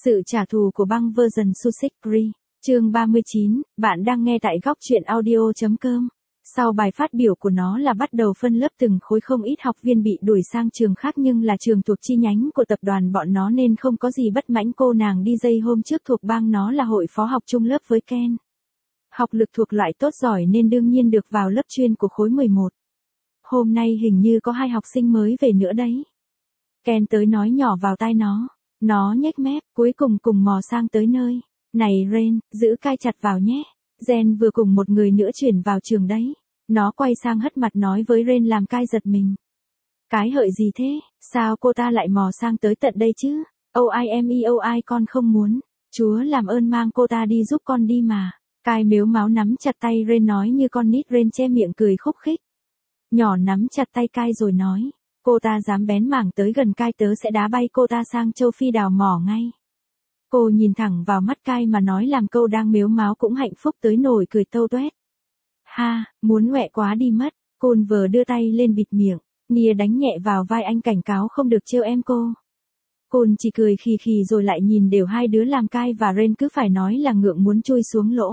Sự trả thù của băng version Sussex Free. Chương 39, bạn đang nghe tại góc truyện audio.com. Sau bài phát biểu của nó là bắt đầu phân lớp từng khối, không ít học viên bị đuổi sang trường khác nhưng là trường thuộc chi nhánh của tập đoàn bọn nó nên không có gì bất mãnh. Cô nàng DJ hôm trước thuộc bang nó là hội phó học chung lớp với Ken. Học lực thuộc loại tốt giỏi nên đương nhiên được vào lớp chuyên của khối 11. Hôm nay hình như có 2 học sinh mới về nữa đấy. Ken tới nói nhỏ vào tai nó. Nó nhếch mép, cuối cùng mò sang tới nơi. Này Ren, giữ cai chặt vào nhé. Jen vừa cùng một người nữa chuyển vào trường đấy. Nó quay sang hất mặt nói với Ren làm cai giật mình. Cái hợi gì thế, sao cô ta lại mò sang tới tận đây chứ? OIMEOI con không muốn. Chúa làm ơn mang cô ta đi giúp con đi mà. Cai mếu máo nắm chặt tay Ren nói như con nít. Ren che miệng cười khúc khích. Nhỏ nắm chặt tay Cai rồi nói. Cô ta dám bén mảng tới gần Cai tớ sẽ đá bay cô ta sang châu Phi đào mỏ ngay. Cô nhìn thẳng vào mắt Cai mà nói làm câu đang mếu máo cũng hạnh phúc tới nổi cười tâu toét. Ha, muốn ngoẹ quá đi mất. Côn vừa đưa tay lên bịt miệng. Nia đánh nhẹ vào vai anh cảnh cáo không được trêu em cô. Côn chỉ cười khì khì rồi lại nhìn đều hai đứa làm Cai và Ren cứ phải nói là ngượng muốn chui xuống lỗ.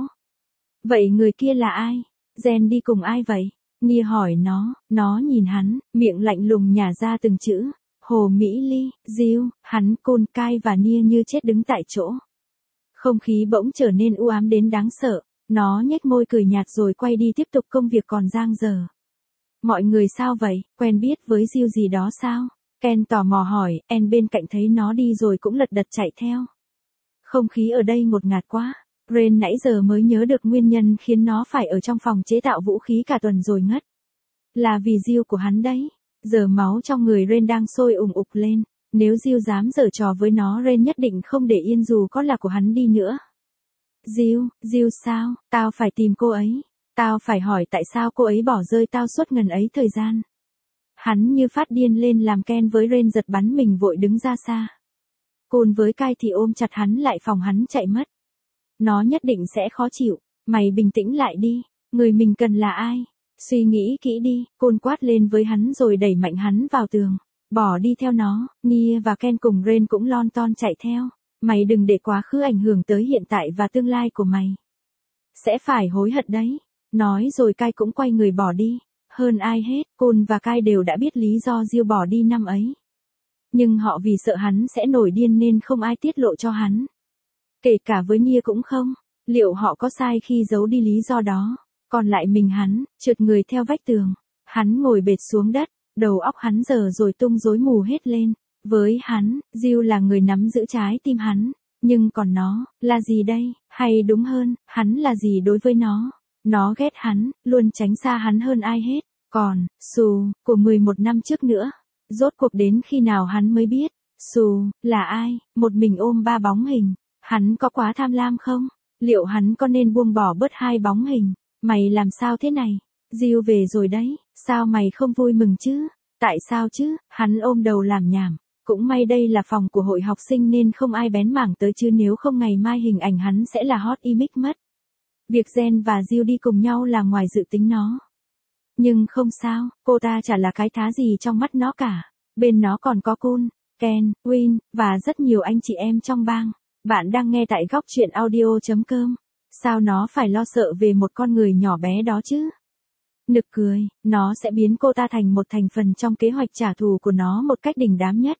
Vậy người kia là ai? Jen đi cùng ai vậy? Nia hỏi nó nhìn hắn, miệng lạnh lùng nhả ra từng chữ. Hồ Mỹ Ly, Jill, hắn, Côn, Cai và Nia như chết đứng tại chỗ. Không khí bỗng trở nên u ám đến đáng sợ. Nó nhếch môi cười nhạt rồi quay đi tiếp tục công việc còn dang dở. Mọi người sao vậy, quen biết với Jill gì đó sao? Ken tò mò hỏi, En bên cạnh thấy nó đi rồi cũng lật đật chạy theo. Không khí ở đây ngột ngạt quá. Ren nãy giờ mới nhớ được nguyên nhân khiến nó phải ở trong phòng chế tạo vũ khí cả tuần rồi ngất. Là vì Jill của hắn đấy. Giờ máu trong người Ren đang sôi ùng ục lên. Nếu Jill dám giở trò với nó Ren nhất định không để yên dù có là của hắn đi nữa. Jill sao? Tao phải tìm cô ấy. Tao phải hỏi tại sao cô ấy bỏ rơi tao suốt ngần ấy thời gian. Hắn như phát điên lên làm Ken với Ren giật bắn mình vội đứng ra xa. Côn với Cai thì ôm chặt hắn lại phòng hắn chạy mất. Nó nhất định sẽ khó chịu. Mày bình tĩnh lại đi. Người mình cần là ai? Suy nghĩ kỹ đi. Côn quát lên với hắn rồi đẩy mạnh hắn vào tường. Bỏ đi theo nó. Nia và Ken cùng Ren cũng lon ton chạy theo. Mày đừng để quá khứ ảnh hưởng tới hiện tại và tương lai của mày. Sẽ phải hối hận đấy. Nói rồi Cai cũng quay người bỏ đi. Hơn ai hết, Côn và Cai đều đã biết lý do Jill bỏ đi năm ấy. Nhưng họ vì sợ hắn sẽ nổi điên nên không ai tiết lộ cho hắn. Kể cả với Nia cũng không. Liệu họ có sai khi giấu đi lý do đó? Còn lại mình hắn, trượt người theo vách tường. Hắn ngồi bệt xuống đất, đầu óc hắn giờ rồi tung rối mù hết lên. Với hắn, Jill là người nắm giữ trái tim hắn. Nhưng còn nó, là gì đây? Hay đúng hơn, hắn là gì đối với nó? Nó ghét hắn, luôn tránh xa hắn hơn ai hết. Còn, Sue, của 11 năm trước nữa. Rốt cuộc đến khi nào hắn mới biết. Sue, là ai? Một mình ôm 3 bóng hình. Hắn có quá tham lam không? Liệu hắn có nên buông bỏ bớt 2 bóng hình? Mày làm sao thế này? Jill về rồi đấy. Sao mày không vui mừng chứ? Tại sao chứ? Hắn ôm đầu làm nhảm. Cũng may đây là phòng của hội học sinh nên không ai bén mảng tới chứ nếu không ngày mai hình ảnh hắn sẽ là hot image mất. Việc Jen và Jill đi cùng nhau là ngoài dự tính nó. Nhưng không sao, cô ta chả là cái thá gì trong mắt nó cả. Bên nó còn có Côn, Ken, Win, và rất nhiều anh chị em trong bang. Bạn đang nghe tại góc truyện audio.com. Sao nó phải lo sợ về một con người nhỏ bé đó chứ? Nực cười, nó sẽ biến cô ta thành một thành phần trong kế hoạch trả thù của nó một cách đình đám nhất.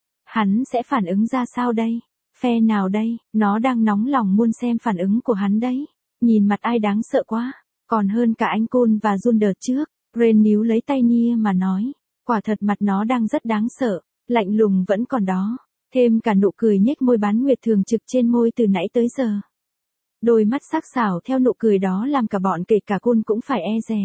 Hắn sẽ phản ứng ra sao đây? Phe nào đây? Nó đang nóng lòng muốn xem phản ứng của hắn đấy. Nhìn mặt ai đáng sợ quá. Còn hơn cả anh Côn và Jun đợt trước. Ren níu lấy tay Nia mà nói. Quả thật mặt nó đang rất đáng sợ. Lạnh lùng vẫn còn đó. Thêm cả nụ cười nhếch môi bán nguyệt thường trực trên môi từ nãy tới giờ. Đôi mắt sắc sảo theo nụ cười đó làm cả bọn kể cả Côn cũng phải e dè.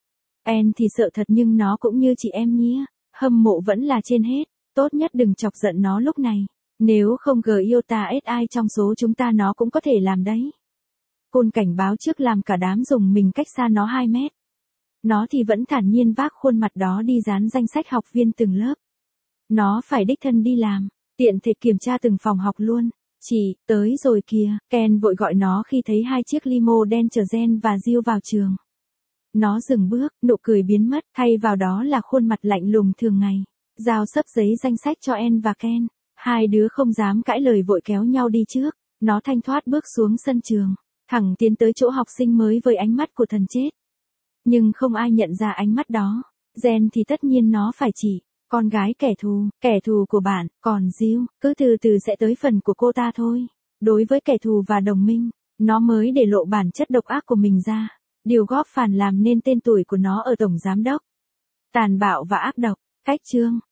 En thì sợ thật nhưng nó cũng như chị em Nia. Hâm mộ vẫn là trên hết. Tốt nhất đừng chọc giận nó lúc này. Nếu không Giota SI trong số chúng ta nó cũng có thể làm đấy. Côn cảnh báo trước làm cả đám dùng mình cách xa nó 2 mét. Nó thì vẫn thản nhiên vác khuôn mặt đó đi dán danh sách học viên từng lớp. Nó phải đích thân đi làm, tiện thể kiểm tra từng phòng học luôn. Chị, tới rồi kìa, Ken vội gọi nó khi thấy 2 chiếc limo đen chở Jen và Jill vào trường. Nó dừng bước, nụ cười biến mất, thay vào đó là khuôn mặt lạnh lùng thường ngày. Giao xấp giấy danh sách cho En và Ken. Hai đứa không dám cãi lời vội kéo nhau đi trước, nó thanh thoát bước xuống sân trường, thẳng tiến tới chỗ học sinh mới với ánh mắt của thần chết. Nhưng không ai nhận ra ánh mắt đó, Gen thì tất nhiên nó phải chỉ, con gái kẻ thù của bạn, còn Jill, cứ từ từ sẽ tới phần của cô ta thôi. Đối với kẻ thù và đồng minh, nó mới để lộ bản chất độc ác của mình ra, điều góp phần làm nên tên tuổi của nó ở tổng giám đốc. Tàn bạo và ác độc, cách chương.